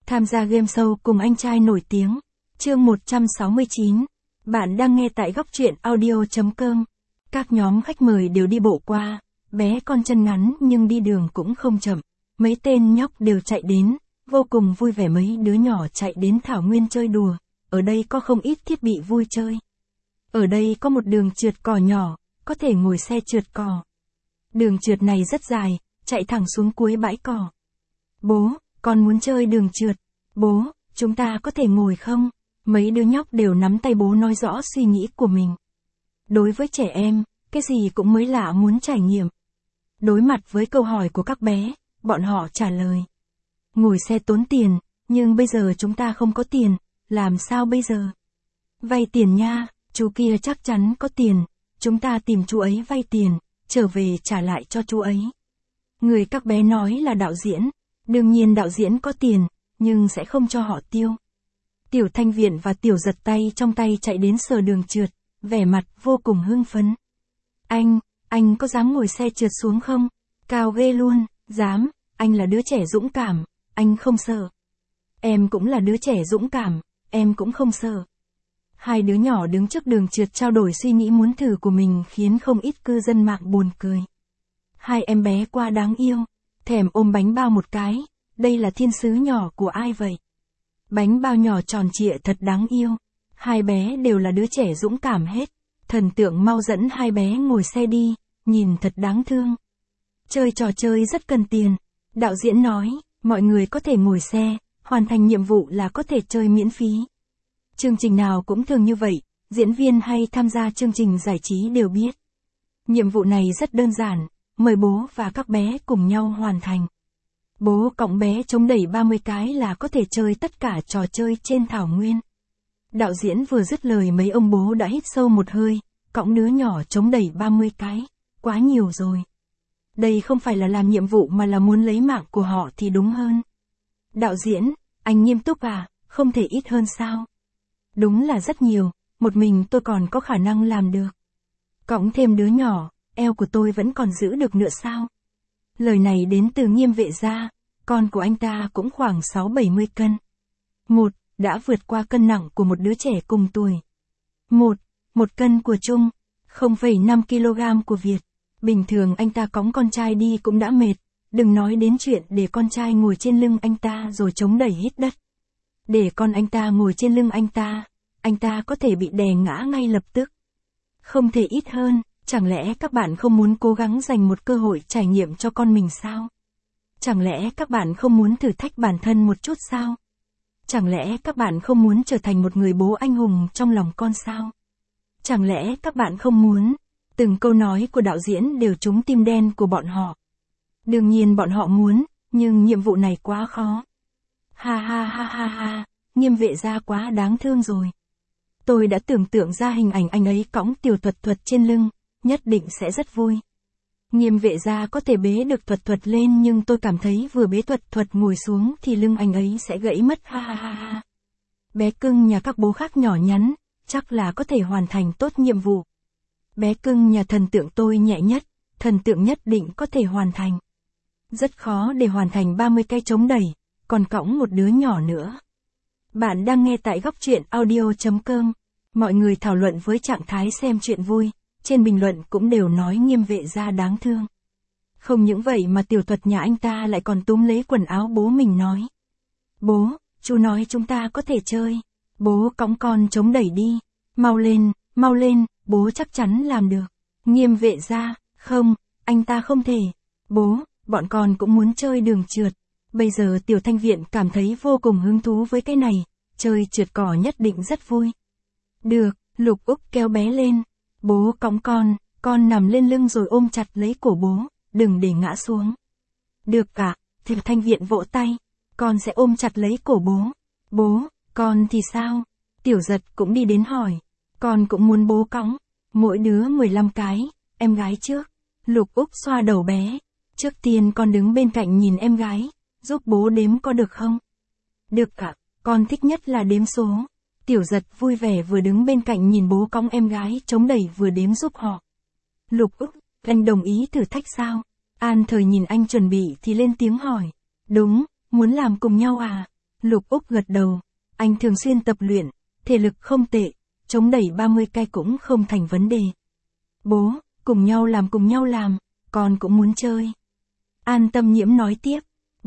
Tham gia game show cùng anh trai nổi tiếng. Chương 169. Bạn đang nghe tại góc truyện audio.com. Các nhóm khách mời đều đi bộ qua, bé con chân ngắn nhưng đi đường cũng không chậm. Mấy tên nhóc đều chạy đến, vô cùng vui vẻ. Mấy đứa nhỏ chạy đến thảo nguyên chơi đùa. Ở đây có không ít thiết bị vui chơi. Ở đây có một đường trượt cỏ nhỏ, có thể ngồi xe trượt cỏ. Đường trượt này rất dài, chạy thẳng xuống cuối bãi cỏ. Bố, con muốn chơi đường trượt. Bố, chúng ta có thể ngồi không? Mấy đứa nhóc đều nắm tay bố nói rõ suy nghĩ của mình. Đối với trẻ em, cái gì cũng mới lạ muốn trải nghiệm. Đối mặt với câu hỏi của các bé, bọn họ trả lời. Ngồi xe tốn tiền, nhưng bây giờ chúng ta không có tiền, làm sao bây giờ? Vay tiền nha, chú kia chắc chắn có tiền, chúng ta tìm chú ấy vay tiền, trở về trả lại cho chú ấy. Người các bé nói là đạo diễn, đương nhiên đạo diễn có tiền, nhưng sẽ không cho họ tiêu. Tiểu Thanh Viện và Tiểu Giật tay trong tay chạy đến sờ đường trượt, vẻ mặt vô cùng hưng phấn. Anh có dám ngồi xe trượt xuống không? Cao ghê luôn, dám, anh là đứa trẻ dũng cảm, anh không sợ. Em cũng là đứa trẻ dũng cảm, em cũng không sợ. Hai đứa nhỏ đứng trước đường trượt trao đổi suy nghĩ muốn thử của mình khiến không ít cư dân mạng buồn cười. Hai em bé quá đáng yêu, thèm ôm bánh bao một cái, đây là thiên sứ nhỏ của ai vậy? Bánh bao nhỏ tròn trịa thật đáng yêu, hai bé đều là đứa trẻ dũng cảm hết, thần tượng mau dẫn hai bé ngồi xe đi, nhìn thật đáng thương. Chơi trò chơi rất cần tiền, đạo diễn nói, mọi người có thể ngồi xe, hoàn thành nhiệm vụ là có thể chơi miễn phí. Chương trình nào cũng thường như vậy, diễn viên hay tham gia chương trình giải trí đều biết. Nhiệm vụ này rất đơn giản, mời bố và các bé cùng nhau hoàn thành. Bố cõng bé chống đẩy 30 cái là có thể chơi tất cả trò chơi trên thảo nguyên. Đạo diễn vừa dứt lời mấy ông bố đã hít sâu một hơi, cõng đứa nhỏ chống đẩy 30 cái, quá nhiều rồi. Đây không phải là làm nhiệm vụ mà là muốn lấy mạng của họ thì đúng hơn. Đạo diễn, anh nghiêm túc à, không thể ít hơn sao? Đúng là rất nhiều, một mình tôi còn có khả năng làm được. Cõng thêm đứa nhỏ, eo của tôi vẫn còn giữ được nữa sao? Lời này đến từ Nghiêm Vệ Gia, con của anh ta cũng khoảng 6-70 cân. Đã vượt qua cân nặng của một đứa trẻ cùng tuổi. 1 cân của Trung, 0,5 kg của Việt. Bình thường anh ta cõng con trai đi cũng đã mệt, đừng nói đến chuyện để con trai ngồi trên lưng anh ta rồi chống đẩy hít đất. Để con anh ta ngồi trên lưng anh ta có thể bị đè ngã ngay lập tức. Không thể ít hơn, chẳng lẽ các bạn không muốn cố gắng dành một cơ hội trải nghiệm cho con mình sao? Chẳng lẽ các bạn không muốn thử thách bản thân một chút sao? Chẳng lẽ các bạn không muốn trở thành một người bố anh hùng trong lòng con sao? Chẳng lẽ các bạn không muốn? Từng câu nói của đạo diễn đều trúng tim đen của bọn họ. Đương nhiên bọn họ muốn, nhưng nhiệm vụ này quá khó. Ha, Nghiêm Vệ Gia quá đáng thương rồi. Tôi đã tưởng tượng ra hình ảnh anh ấy cõng Tiểu Thuật Thuật trên lưng, nhất định sẽ rất vui. Nghiêm Vệ Gia có thể bế được Thuật Thuật lên nhưng tôi cảm thấy vừa bế Thuật Thuật ngồi xuống thì lưng anh ấy sẽ gãy mất. Ha. Bé cưng nhà các bố khác nhỏ nhắn, chắc là có thể hoàn thành tốt nhiệm vụ. Bé cưng nhà thần tượng tôi nhẹ nhất, thần tượng nhất định có thể hoàn thành. Rất khó để hoàn thành 30 cái chống đẩy, còn cõng một đứa nhỏ nữa. Bạn đang nghe tại góc truyện audio.com. Mọi người thảo luận với trạng thái xem chuyện vui, trên bình luận cũng đều nói Nghiêm Vệ Gia đáng thương. Không những vậy mà Tiểu Thuật nhà anh ta lại còn túm lấy quần áo bố mình nói. Bố, chú nói chúng ta có thể chơi. Bố cõng con chống đẩy đi. Mau lên, bố chắc chắn làm được. Nghiêm Vệ Gia, không, anh ta không thể. Bố, bọn con cũng muốn chơi đường trượt. Bây giờ Tiểu Thanh Viện cảm thấy vô cùng hứng thú với cái này, chơi trượt cỏ nhất định rất vui. Được, Lục Úc kéo bé lên. Bố cõng con nằm lên lưng rồi ôm chặt lấy cổ bố, đừng để ngã xuống. Được cả, Tiểu Thanh Viện vỗ tay, con sẽ ôm chặt lấy cổ bố. Bố, con thì sao? Tiểu Giật cũng đi đến hỏi, con cũng muốn bố cõng, mỗi đứa 15 cái, em gái trước. Lục Úc xoa đầu bé, trước tiên con đứng bên cạnh nhìn em gái, giúp bố đếm có được không? Được cả, con thích nhất là đếm số. Tiểu Giật vui vẻ vừa đứng bên cạnh nhìn bố cõng em gái chống đẩy vừa đếm giúp họ. Lục Úc, anh đồng ý thử thách sao? An Thời nhìn anh chuẩn bị thì lên tiếng hỏi. Đúng, muốn làm cùng nhau à? Lục Úc gật đầu. Anh thường xuyên tập luyện, thể lực không tệ, chống đẩy 30 cây cũng không thành vấn đề. Bố, cùng nhau làm, con cũng muốn chơi. An Tâm Nhiễm nói tiếp.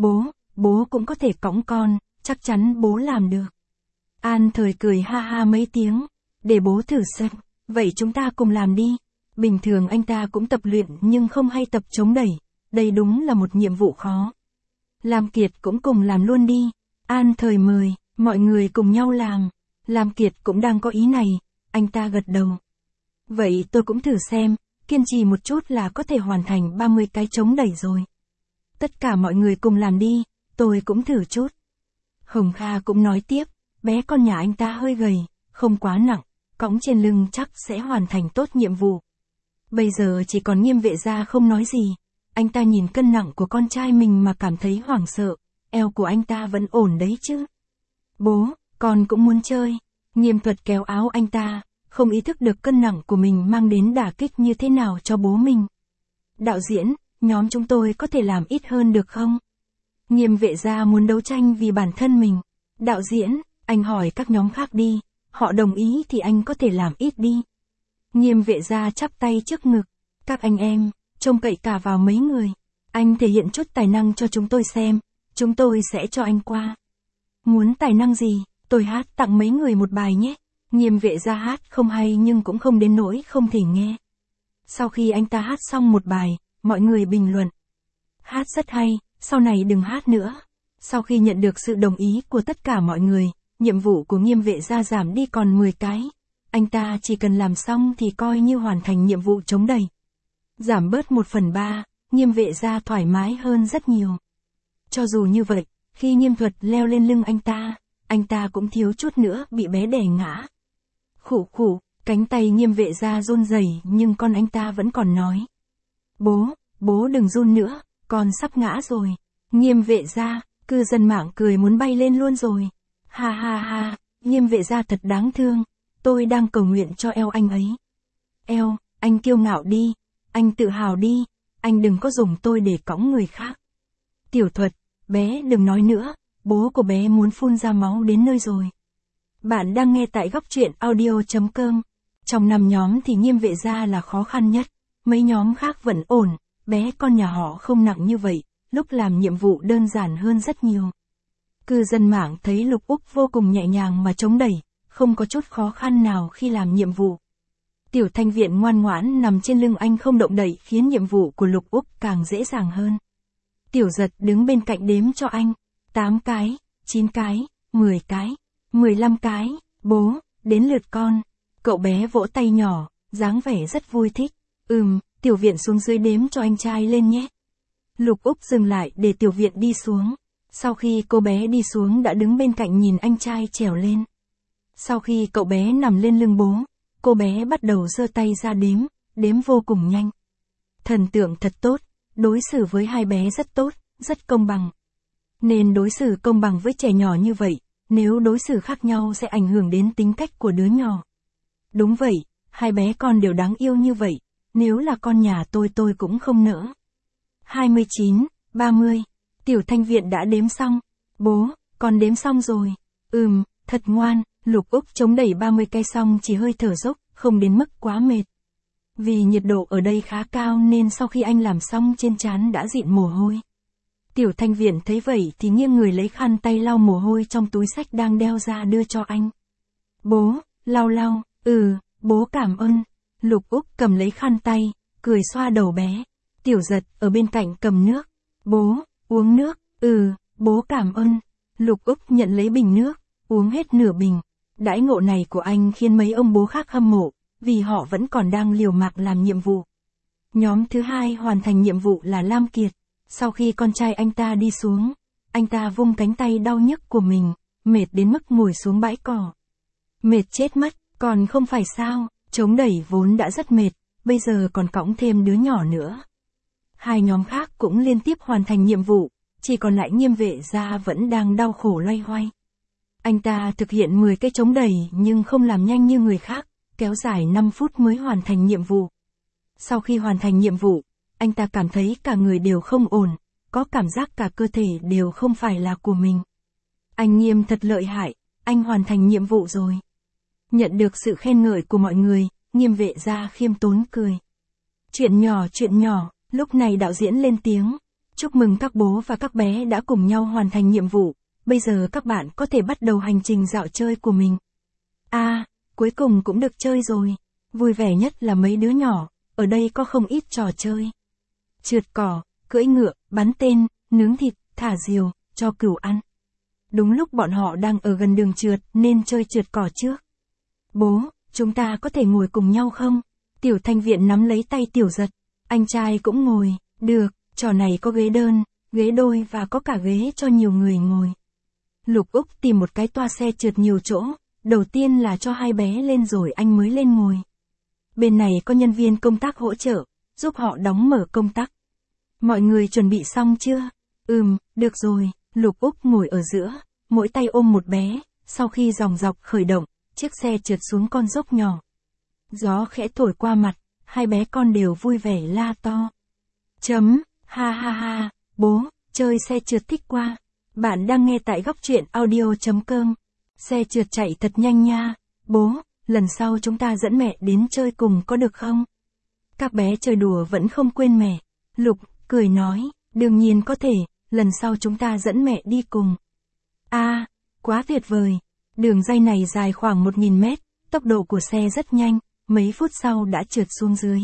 Bố cũng có thể cõng con, chắc chắn bố làm được. An Thời cười ha ha mấy tiếng. Để bố thử xem, vậy chúng ta cùng làm đi. Bình thường anh ta cũng tập luyện nhưng không hay tập chống đẩy, đây đúng là một nhiệm vụ khó. Lam Kiệt cũng cùng làm luôn đi. An Thời mời, mọi người cùng nhau làm. Lam Kiệt cũng đang có ý này, anh ta gật đầu. Vậy tôi cũng thử xem, kiên trì một chút là có thể hoàn thành 30 cái chống đẩy rồi. Tất cả mọi người cùng làm đi, tôi cũng thử chút. Hồng Kha cũng nói tiếp, bé con nhà anh ta hơi gầy, không quá nặng, cõng trên lưng chắc sẽ hoàn thành tốt nhiệm vụ. Bây giờ chỉ còn Nghiêm Vệ Gia không nói gì. Anh ta nhìn cân nặng của con trai mình mà cảm thấy hoảng sợ, eo của anh ta vẫn ổn đấy chứ. Bố, con cũng muốn chơi. Nghiêm Thuật kéo áo anh ta, không ý thức được cân nặng của mình mang đến đả kích như thế nào cho bố mình. Đạo diễn, nhóm chúng tôi có thể làm ít hơn được không? Nghiêm Vệ Gia muốn đấu tranh vì bản thân mình. Đạo diễn, anh hỏi các nhóm khác đi, họ đồng ý thì anh có thể làm ít đi. Nghiêm Vệ Gia chắp tay trước ngực. Các anh em, trông cậy cả vào mấy người. Anh thể hiện chút tài năng cho chúng tôi xem, chúng tôi sẽ cho anh qua. Muốn tài năng gì, tôi hát tặng mấy người một bài nhé. Nghiêm Vệ Gia hát không hay nhưng cũng không đến nỗi không thể nghe. Sau khi anh ta hát xong một bài, mọi người bình luận. Hát rất hay, sau này đừng hát nữa. Sau khi nhận được sự đồng ý của tất cả mọi người, nhiệm vụ của Nghiêm Vệ Gia giảm đi còn 10 cái. Anh ta chỉ cần làm xong thì coi như hoàn thành nhiệm vụ chống đẩy. Giảm bớt 1/3, Nghiêm Vệ Gia thoải mái hơn rất nhiều. Cho dù như vậy, khi Nghiêm Thuật leo lên lưng anh ta cũng thiếu chút nữa bị bé đè ngã. Khụ khụ, cánh tay Nghiêm Vệ Gia run rẩy nhưng con anh ta vẫn còn nói. Bố đừng run nữa, con sắp ngã rồi. Nghiêm Vệ Gia, cư dân mạng cười muốn bay lên luôn rồi. Ha ha ha, Nghiêm Vệ Gia thật đáng thương. Tôi đang cầu nguyện cho eo anh ấy. Eo, anh kiêu ngạo đi, anh tự hào đi, anh đừng có dùng tôi để cõng người khác. Tiểu Thuật, bé đừng nói nữa, bố của bé muốn phun ra máu đến nơi rồi. Bạn đang nghe tại góc truyện audio.com. Trong 5 nhóm thì Nghiêm Vệ Gia là khó khăn nhất, mấy nhóm khác vẫn ổn, bé con nhà họ không nặng như vậy, lúc làm nhiệm vụ đơn giản hơn rất nhiều. Cư dân mạng thấy Lục Úc vô cùng nhẹ nhàng mà chống đẩy, không có chút khó khăn nào khi làm nhiệm vụ. Tiểu Thanh Viện ngoan ngoãn nằm trên lưng anh không động đậy khiến nhiệm vụ của Lục Úc càng dễ dàng hơn. Tiểu Giật đứng bên cạnh đếm cho anh. 8 cái, 9 cái, 10 cái, 15 cái, bố, đến lượt con. Cậu bé vỗ tay nhỏ, dáng vẻ rất vui thích. Tiểu Viện xuống dưới đếm cho anh trai lên nhé. Lục Úc dừng lại để Tiểu Viện đi xuống. Sau khi cô bé đi xuống đã đứng bên cạnh nhìn anh trai trèo lên. Sau khi cậu bé nằm lên lưng bố, cô bé bắt đầu giơ tay ra đếm vô cùng nhanh. Thần tượng thật tốt, đối xử với hai bé rất tốt, rất công bằng. Nên đối xử công bằng với trẻ nhỏ như vậy, nếu đối xử khác nhau sẽ ảnh hưởng đến tính cách của đứa nhỏ. Đúng vậy, hai bé con đều đáng yêu như vậy, nếu là con nhà tôi cũng không nỡ. 29, 30, Tiểu Thanh Viện đã đếm xong. Bố, con đếm xong rồi. Thật ngoan. Lục Úc chống đẩy 30 cây xong chỉ hơi thở dốc, không đến mức quá mệt. Vì nhiệt độ ở đây khá cao nên sau khi anh làm xong trên trán đã dịn mồ hôi. Tiểu Thanh Viện thấy vậy thì nghiêng người lấy khăn tay lau mồ hôi trong túi xách đang đeo ra đưa cho anh. Bố, lau, bố cảm ơn. Lục Úc cầm lấy khăn tay, cười xoa đầu bé. Tiểu Giật ở bên cạnh cầm nước. Bố, uống nước. Bố cảm ơn. Lục Úc nhận lấy bình nước, uống hết nửa bình. Đãi ngộ này của anh khiến mấy ông bố khác hâm mộ, vì họ vẫn còn đang liều mạng làm nhiệm vụ. Nhóm thứ hai hoàn thành nhiệm vụ là Lam Kiệt. Sau khi con trai anh ta đi xuống, anh ta vung cánh tay đau nhức của mình, mệt đến mức ngồi xuống bãi cỏ. Mệt chết mất, còn không phải sao, chống đẩy vốn đã rất mệt, bây giờ còn cõng thêm đứa nhỏ nữa. Hai nhóm khác cũng liên tiếp hoàn thành nhiệm vụ, chỉ còn lại Nghiêm Vệ Gia vẫn đang đau khổ loay hoay. Anh ta thực hiện 10 cái chống đẩy nhưng không làm nhanh như người khác, kéo dài 5 phút mới hoàn thành nhiệm vụ. Sau khi hoàn thành nhiệm vụ, anh ta cảm thấy cả người đều không ổn, có cảm giác cả cơ thể đều không phải là của mình. Anh Nghiêm thật lợi hại, anh hoàn thành nhiệm vụ rồi. Nhận được sự khen ngợi của mọi người, Nghiêm vệ gia khiêm tốn cười. Chuyện nhỏ, lúc này đạo diễn lên tiếng. Chúc mừng các bố và các bé đã cùng nhau hoàn thành nhiệm vụ, bây giờ các bạn có thể bắt đầu hành trình dạo chơi của mình. Cuối cùng cũng được chơi rồi. Vui vẻ nhất là mấy đứa nhỏ, ở đây có không ít trò chơi. Trượt cỏ, cưỡi ngựa, bắn tên, nướng thịt, thả diều, cho cừu ăn. Đúng lúc bọn họ đang ở gần đường trượt nên chơi trượt cỏ trước. Bố, chúng ta có thể ngồi cùng nhau không? Tiểu Thanh Viện nắm lấy tay Tiểu Giật. Anh trai cũng ngồi, được, trò này có ghế đơn, ghế đôi và có cả ghế cho nhiều người ngồi. Lục Úc tìm một cái toa xe trượt nhiều chỗ, đầu tiên là cho hai bé lên rồi anh mới lên ngồi. Bên này có nhân viên công tác hỗ trợ, giúp họ đóng mở công tắc. Mọi người chuẩn bị xong chưa? Được rồi, Lục Úc ngồi ở giữa, mỗi tay ôm một bé, sau khi dòng dọc khởi động, chiếc xe trượt xuống con dốc nhỏ. Gió khẽ thổi qua mặt, hai bé con đều vui vẻ la to. Ha ha ha, bố, chơi xe trượt thích quá. Bạn đang nghe tại góc truyện audio.com. Xe trượt chạy thật nhanh nha. Bố, lần sau chúng ta dẫn mẹ đến chơi cùng có được không? Các bé chơi đùa vẫn không quên mẹ. Lục, cười nói, đương nhiên có thể, lần sau chúng ta dẫn mẹ đi cùng. Quá tuyệt vời. Đường ray này dài khoảng 1000 mét, tốc độ của xe rất nhanh, mấy phút sau đã trượt xuống dưới.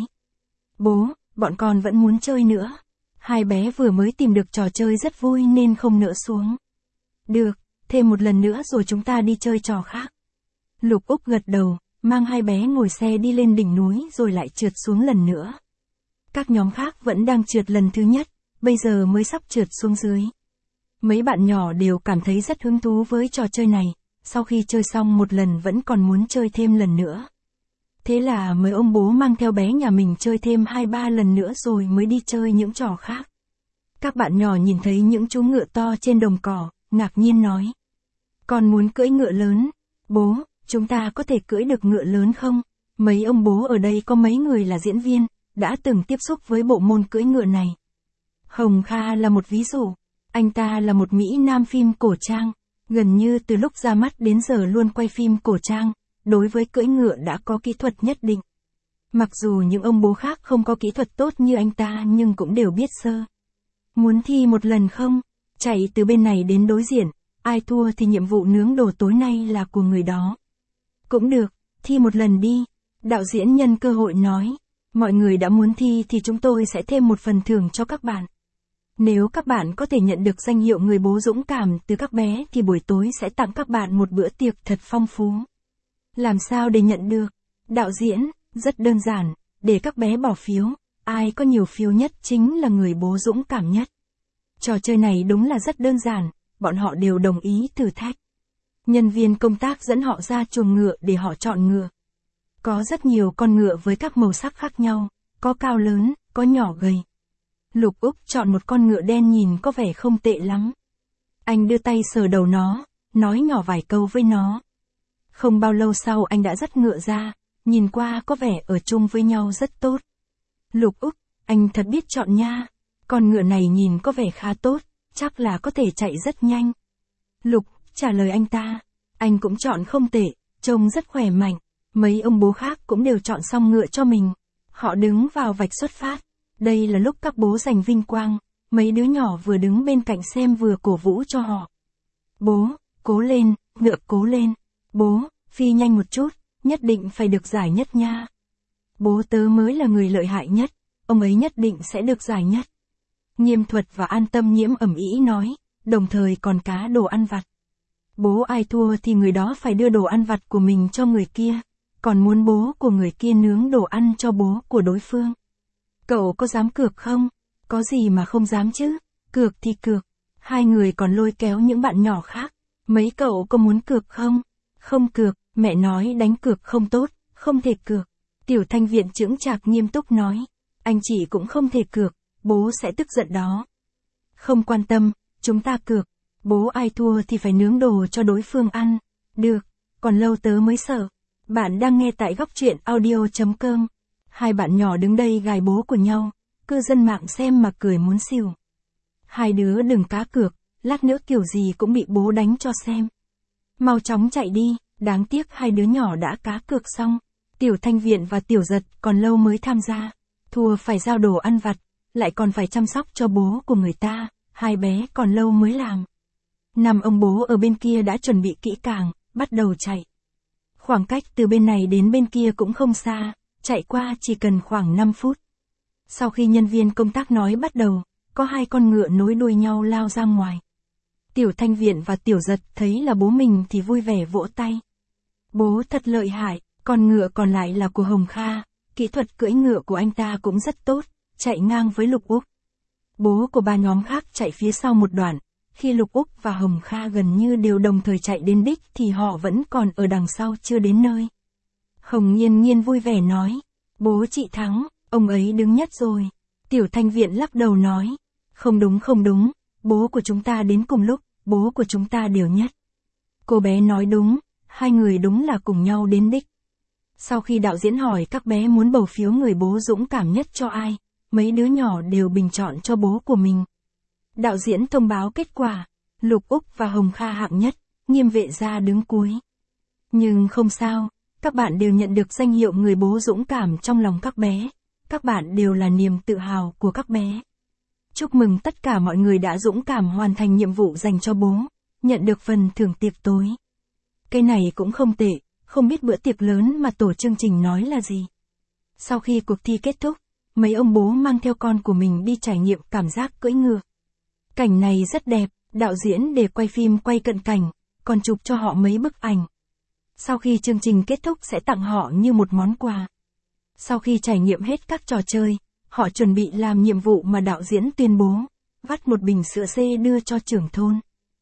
Bố, bọn con vẫn muốn chơi nữa. Hai bé vừa mới tìm được trò chơi rất vui nên không nỡ xuống. Được, thêm một lần nữa rồi chúng ta đi chơi trò khác. Lục Úc gật đầu, mang hai bé ngồi xe đi lên đỉnh núi rồi lại trượt xuống lần nữa. Các nhóm khác vẫn đang trượt lần thứ nhất, bây giờ mới sắp trượt xuống dưới. Mấy bạn nhỏ đều cảm thấy rất hứng thú với trò chơi này, sau khi chơi xong một lần vẫn còn muốn chơi thêm lần nữa. Thế là mấy ông bố mang theo bé nhà mình chơi thêm 2-3 lần nữa rồi mới đi chơi những trò khác. Các bạn nhỏ nhìn thấy những chú ngựa to trên đồng cỏ, ngạc nhiên nói. Con muốn cưỡi ngựa lớn. Bố, chúng ta có thể cưỡi được ngựa lớn không? Mấy ông bố ở đây có mấy người là diễn viên, đã từng tiếp xúc với bộ môn cưỡi ngựa này. Hồng Kha là một ví dụ. Anh ta là một Mỹ Nam phim cổ trang, gần như từ lúc ra mắt đến giờ luôn quay phim cổ trang, đối với cưỡi ngựa đã có kỹ thuật nhất định. Mặc dù những ông bố khác không có kỹ thuật tốt như anh ta nhưng cũng đều biết sơ. Muốn thi một lần không? Chạy từ bên này đến đối diện, ai thua thì nhiệm vụ nướng đồ tối nay là của người đó. Cũng được, thi một lần đi. Đạo diễn nhân cơ hội nói, mọi người đã muốn thi thì chúng tôi sẽ thêm một phần thưởng cho các bạn. Nếu các bạn có thể nhận được danh hiệu người bố dũng cảm từ các bé thì buổi tối sẽ tặng các bạn một bữa tiệc thật phong phú. Làm sao để nhận được? Đạo diễn, rất đơn giản, để các bé bỏ phiếu, ai có nhiều phiếu nhất chính là người bố dũng cảm nhất. Trò chơi này đúng là rất đơn giản, bọn họ đều đồng ý thử thách. Nhân viên công tác dẫn họ ra chuồng ngựa để họ chọn ngựa. Có rất nhiều con ngựa với các màu sắc khác nhau, có cao lớn, có nhỏ gầy. Lục Úc chọn một con ngựa đen nhìn có vẻ không tệ lắm. Anh đưa tay sờ đầu nó, nói nhỏ vài câu với nó. Không bao lâu sau anh đã dắt ngựa ra, nhìn qua có vẻ ở chung với nhau rất tốt. Lục Úc, anh thật biết chọn nha. Con ngựa này nhìn có vẻ khá tốt, chắc là có thể chạy rất nhanh. Lục, trả lời anh ta. Anh cũng chọn không tệ, trông rất khỏe mạnh. Mấy ông bố khác cũng đều chọn xong ngựa cho mình. Họ đứng vào vạch xuất phát. Đây là lúc các bố giành vinh quang. Mấy đứa nhỏ vừa đứng bên cạnh xem vừa cổ vũ cho họ. Bố, cố lên, ngựa cố lên. Bố, phi nhanh một chút, nhất định phải được giải nhất nha. Bố tớ mới là người lợi hại nhất, ông ấy nhất định sẽ được giải nhất. Nghiêm Thuật và An Tâm Nhiễm ầm ĩ nói, đồng thời còn cá đồ ăn vặt. Bố ai thua thì người đó phải đưa đồ ăn vặt của mình cho người kia, còn muốn bố của người kia nướng đồ ăn cho bố của đối phương. Cậu có dám cược không? Có gì mà không dám chứ? Cược thì cược. Hai người còn lôi kéo những bạn nhỏ khác. Mấy cậu có muốn cược không? Không cược, mẹ nói đánh cược không tốt, không thể cược. Tiểu Thanh Viện chững chạc nghiêm túc nói. Anh chị cũng không thể cược, bố sẽ tức giận đó. Không quan tâm, chúng ta cược. Bố ai thua thì phải nướng đồ cho đối phương ăn. Được, còn lâu tớ mới sợ. Bạn đang nghe tại góc truyện audio.com. Hai bạn nhỏ đứng đây gài bố của nhau. Cư dân mạng xem mà cười muốn xỉu. Hai đứa đừng cá cược, lát nữa kiểu gì cũng bị bố đánh cho xem. Mau chóng chạy đi, đáng tiếc hai đứa nhỏ đã cá cược xong. Tiểu Thanh Viện và Tiểu Giật còn lâu mới tham gia. Thua phải giao đồ ăn vặt, lại còn phải chăm sóc cho bố của người ta, hai bé còn lâu mới làm. Năm ông bố ở bên kia đã chuẩn bị kỹ càng, bắt đầu chạy. Khoảng cách từ bên này đến bên kia cũng không xa, chạy qua chỉ cần khoảng 5 phút. Sau khi nhân viên công tác nói bắt đầu, có hai con ngựa nối đuôi nhau lao ra ngoài. Tiểu Thanh Viện và Tiểu Giật thấy là bố mình thì vui vẻ vỗ tay. Bố thật lợi hại, con ngựa còn lại là của Hồng Kha, kỹ thuật cưỡi ngựa của anh ta cũng rất tốt, chạy ngang với Lục Úc. Bố của ba nhóm khác chạy phía sau một đoạn, khi Lục Úc và Hồng Kha gần như đều đồng thời chạy đến đích thì họ vẫn còn ở đằng sau chưa đến nơi. Hồng Nghiên Nghiên vui vẻ nói, bố chị thắng, ông ấy đứng nhất rồi. Tiểu Thanh Viện lắc đầu nói, không đúng, bố của chúng ta đến cùng lúc, bố của chúng ta đều nhất. Cô bé nói đúng, hai người đúng là cùng nhau đến đích. Sau khi đạo diễn hỏi các bé muốn bầu phiếu người bố dũng cảm nhất cho ai, mấy đứa nhỏ đều bình chọn cho bố của mình. Đạo diễn thông báo kết quả, Lục Úc và Hồng Kha hạng nhất, Nghiêm Vệ Gia đứng cuối. Nhưng không sao, các bạn đều nhận được danh hiệu người bố dũng cảm trong lòng các bé, các bạn đều là niềm tự hào của các bé. Chúc mừng tất cả mọi người đã dũng cảm hoàn thành nhiệm vụ dành cho bố, nhận được phần thưởng tiệc tối. Cái này cũng không tệ, không biết bữa tiệc lớn mà tổ chương trình nói là gì. Sau khi cuộc thi kết thúc, mấy ông bố mang theo con của mình đi trải nghiệm cảm giác cưỡi ngựa. Cảnh này rất đẹp, đạo diễn để quay phim quay cận cảnh, còn chụp cho họ mấy bức ảnh. Sau khi chương trình kết thúc sẽ tặng họ như một món quà. Sau khi trải nghiệm hết các trò chơi, họ chuẩn bị làm nhiệm vụ mà đạo diễn tuyên bố, vắt một bình sữa dê đưa cho trưởng thôn.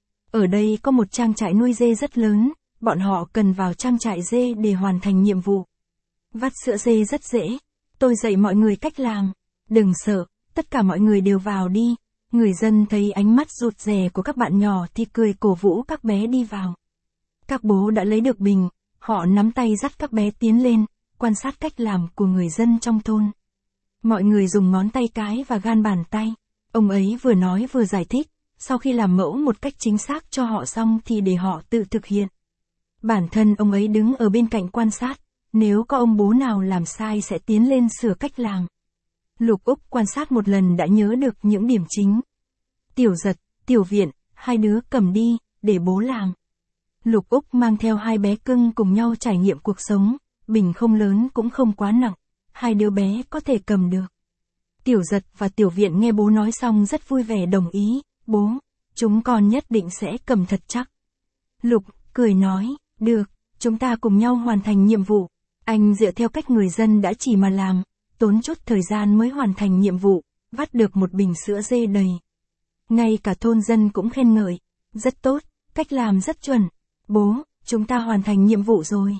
Ở đây có một trang trại nuôi dê rất lớn, bọn họ cần vào trang trại dê để hoàn thành nhiệm vụ. Vắt sữa dê rất dễ, tôi dạy mọi người cách làm, đừng sợ, tất cả mọi người đều vào đi. Người dân thấy ánh mắt rụt rè của các bạn nhỏ thì cười cổ vũ các bé đi vào. Các bố đã lấy được bình, họ nắm tay dắt các bé tiến lên, quan sát cách làm của người dân trong thôn. Mọi người dùng ngón tay cái và gan bàn tay. Ông ấy vừa nói vừa giải thích, sau khi làm mẫu một cách chính xác cho họ xong thì để họ tự thực hiện. Bản thân ông ấy đứng ở bên cạnh quan sát, nếu có ông bố nào làm sai sẽ tiến lên sửa cách làm. Lục Úc quan sát một lần đã nhớ được những điểm chính. Tiểu Giật, Tiểu Viện, hai đứa cầm đi, để bố làm. Lục Úc mang theo hai bé cưng cùng nhau trải nghiệm cuộc sống, bình không lớn cũng không quá nặng, hai đứa bé có thể cầm được. Tiểu Giật và Tiểu Viện nghe bố nói xong rất vui vẻ đồng ý, bố, chúng con nhất định sẽ cầm thật chắc. Lục cười nói, được, chúng ta cùng nhau hoàn thành nhiệm vụ. Anh dựa theo cách người dân đã chỉ mà làm, tốn chút thời gian mới hoàn thành nhiệm vụ, vắt được một bình sữa dê đầy. Ngay cả thôn dân cũng khen ngợi, rất tốt, cách làm rất chuẩn. Bố, chúng ta hoàn thành nhiệm vụ rồi.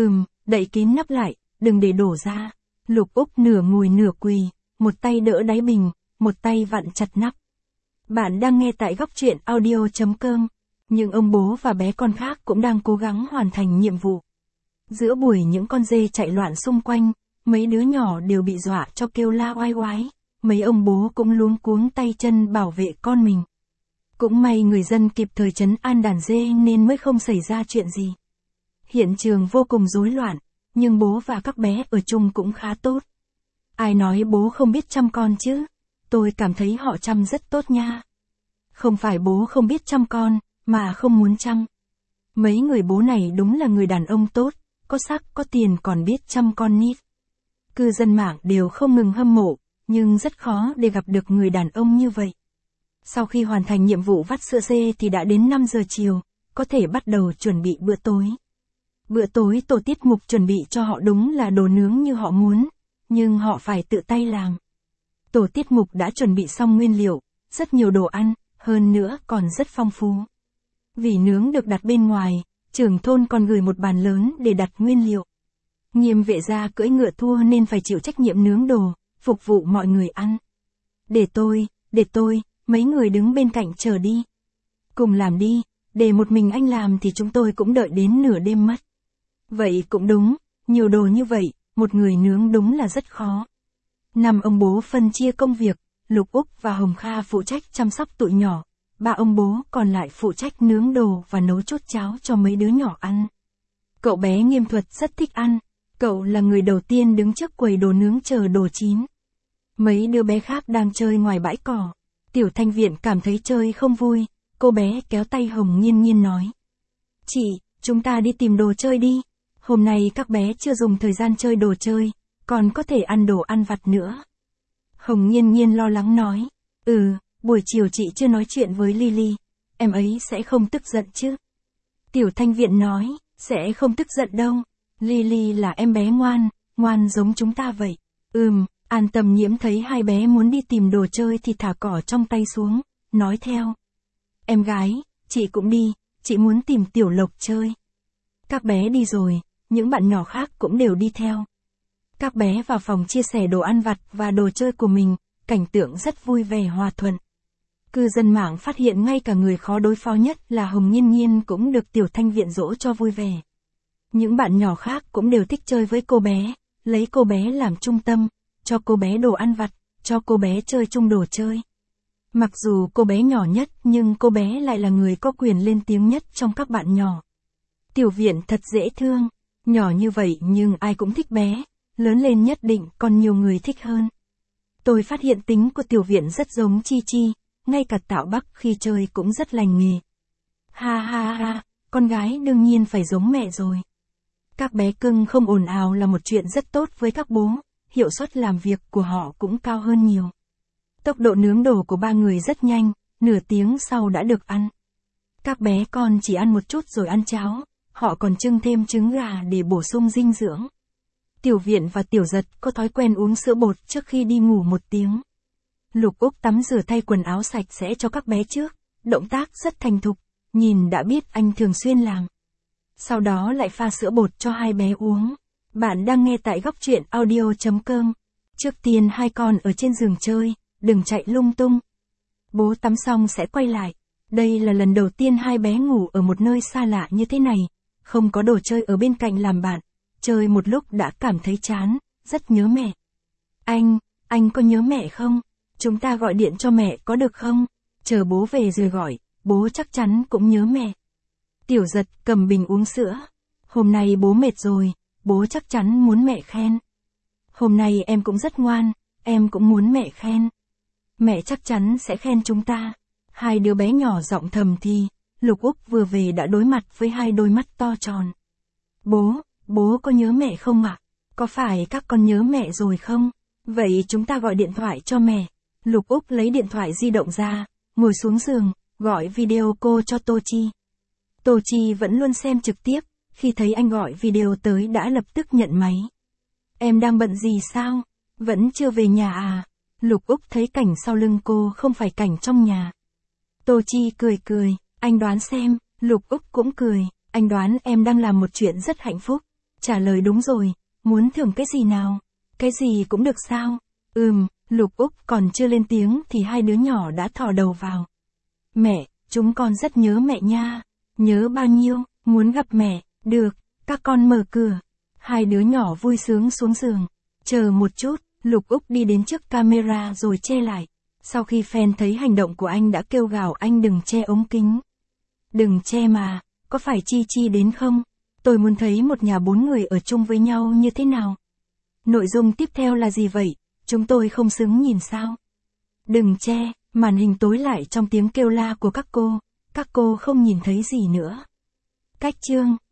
Đậy kín nắp lại, đừng để đổ ra. Lục Úc nửa ngồi nửa quỳ, một tay đỡ đáy bình, một tay vặn chặt nắp. Bạn đang nghe tại góc truyện audio.com. Nhưng ông bố và bé con khác cũng đang cố gắng hoàn thành nhiệm vụ. Giữa buổi những con dê chạy loạn xung quanh, mấy đứa nhỏ đều bị dọa cho kêu la oai oái, mấy ông bố cũng luống cuống tay chân bảo vệ con mình. Cũng may người dân kịp thời trấn an đàn dê nên mới không xảy ra chuyện gì. Hiện trường vô cùng rối loạn, nhưng bố và các bé ở chung cũng khá tốt. Ai nói bố không biết chăm con chứ? Tôi cảm thấy họ chăm rất tốt nha. Không phải bố không biết chăm con, mà không muốn chăm. Mấy người bố này đúng là người đàn ông tốt, có sắc có tiền còn biết chăm con nít. Cư dân mạng đều không ngừng hâm mộ, nhưng rất khó để gặp được người đàn ông như vậy. Sau khi hoàn thành nhiệm vụ vắt sữa dê thì đã đến 5 giờ chiều, có thể bắt đầu chuẩn bị bữa tối. Bữa tối tổ tiết mục chuẩn bị cho họ đúng là đồ nướng như họ muốn, nhưng họ phải tự tay làm. Tổ tiết mục đã chuẩn bị xong nguyên liệu, rất nhiều đồ ăn, hơn nữa còn rất phong phú. Vì nướng được đặt bên ngoài, trưởng thôn còn gửi một bàn lớn để đặt nguyên liệu. Nghiêm Vệ Gia cưỡi ngựa thua nên phải chịu trách nhiệm nướng đồ, phục vụ mọi người ăn. Để tôi, mấy người đứng bên cạnh chờ đi. Cùng làm đi, để một mình anh làm thì chúng tôi cũng đợi đến nửa đêm mất. Vậy cũng đúng, nhiều đồ như vậy, một người nướng đúng là rất khó. 5 ông bố phân chia công việc, Lục Úc và Hồng Kha phụ trách chăm sóc tụi nhỏ, ba ông bố còn lại phụ trách nướng đồ và nấu chút cháo cho mấy đứa nhỏ ăn. Cậu bé Nghiêm Thuật rất thích ăn, cậu là người đầu tiên đứng trước quầy đồ nướng chờ đồ chín. Mấy đứa bé khác đang chơi ngoài bãi cỏ. Tiểu Thanh Viện cảm thấy chơi không vui, cô bé kéo tay Hồng Nhiên Nhiên nói. Chị, chúng ta đi tìm đồ chơi đi. Hôm nay các bé chưa dùng thời gian chơi đồ chơi, còn có thể ăn đồ ăn vặt nữa. Hồng Nhiên Nhiên lo lắng nói. Buổi chiều chị chưa nói chuyện với Lily, em ấy sẽ không tức giận chứ? Tiểu Thanh Viện nói, sẽ không tức giận đâu. Lily là em bé ngoan, ngoan giống chúng ta vậy. An Tâm Nhiễm thấy hai bé muốn đi tìm đồ chơi thì thả cỏ trong tay xuống, nói theo. Em gái, chị cũng đi, chị muốn tìm Tiểu Lộc chơi. Các bé đi rồi, những bạn nhỏ khác cũng đều đi theo. Các bé vào phòng chia sẻ đồ ăn vặt và đồ chơi của mình, cảnh tượng rất vui vẻ hòa thuận. Cư dân mạng phát hiện ngay cả người khó đối phó nhất là Hồng Nhiên Nhiên cũng được Tiểu Thanh Viện dỗ cho vui vẻ. Những bạn nhỏ khác cũng đều thích chơi với cô bé, lấy cô bé làm trung tâm, cho cô bé đồ ăn vặt, cho cô bé chơi chung đồ chơi. Mặc dù cô bé nhỏ nhất nhưng cô bé lại là người có quyền lên tiếng nhất trong các bạn nhỏ. Tiểu Viện thật dễ thương, nhỏ như vậy nhưng ai cũng thích bé, lớn lên nhất định còn nhiều người thích hơn. Tôi phát hiện tính của Tiểu Viện rất giống Chi Chi, ngay cả Tạo Bắc khi chơi cũng rất lành nghề. Ha ha ha, con gái đương nhiên phải giống mẹ rồi. Các bé cưng không ồn ào là một chuyện rất tốt với các bố, hiệu suất làm việc của họ cũng cao hơn nhiều. Tốc độ nướng đồ của ba người rất nhanh, nửa tiếng sau đã được ăn. Các bé con chỉ ăn một chút rồi ăn cháo, họ còn trưng thêm trứng gà để bổ sung dinh dưỡng. Tiểu Viện và Tiểu Giật có thói quen uống sữa bột trước khi đi ngủ một tiếng. Lục Úc tắm rửa thay quần áo sạch sẽ cho các bé trước, động tác rất thành thục, nhìn đã biết anh thường xuyên làm. Sau đó lại pha sữa bột cho hai bé uống. Bạn đang nghe tại góc truyện audio.com. Trước tiên hai con ở trên giường chơi, đừng chạy lung tung. Bố tắm xong sẽ quay lại. Đây là lần đầu tiên hai bé ngủ ở một nơi xa lạ như thế này, không có đồ chơi ở bên cạnh làm bạn. Chơi một lúc đã cảm thấy chán, rất nhớ mẹ. Anh có nhớ mẹ không? Chúng ta gọi điện cho mẹ có được không? Chờ bố về rồi gọi, bố chắc chắn cũng nhớ mẹ. Tiểu Giật cầm bình uống sữa. Hôm nay bố mệt rồi, bố chắc chắn muốn mẹ khen. Hôm nay em cũng rất ngoan, em cũng muốn mẹ khen. Mẹ chắc chắn sẽ khen chúng ta. Hai đứa bé nhỏ giọng thầm thì, Lục Úc vừa về đã đối mặt với hai đôi mắt to tròn. Bố có nhớ mẹ không ạ? Có phải các con nhớ mẹ rồi không? Vậy chúng ta gọi điện thoại cho mẹ. Lục Úc lấy điện thoại di động ra, ngồi xuống giường, gọi video call cho Tô Chi. Tô Chi vẫn luôn xem trực tiếp, khi thấy anh gọi video tới đã lập tức nhận máy. Em đang bận gì sao? Vẫn chưa về nhà à? Lục Úc thấy cảnh sau lưng cô không phải cảnh trong nhà. Tô Chi cười, anh đoán xem, Lục Úc cũng cười, anh đoán em đang làm một chuyện rất hạnh phúc. Trả lời đúng rồi, muốn thưởng cái gì nào? Cái gì cũng được sao? Lục Úc còn chưa lên tiếng thì hai đứa nhỏ đã thò đầu vào. Mẹ, chúng con rất nhớ mẹ nha. Nhớ bao nhiêu, muốn gặp mẹ, được, các con mở cửa. Hai đứa nhỏ vui sướng xuống giường. Chờ một chút, Lục Úc đi đến trước camera rồi che lại. Sau khi fan thấy hành động của anh đã kêu gào anh đừng che ống kính. Đừng che mà, có phải Chi Chi đến không? Tôi muốn thấy một nhà 4 người ở chung với nhau như thế nào. Nội dung tiếp theo là gì vậy? Chúng tôi không xứng nhìn sao? Đừng che, màn hình tối lại trong tiếng kêu la của các cô không nhìn thấy gì nữa. Cách chương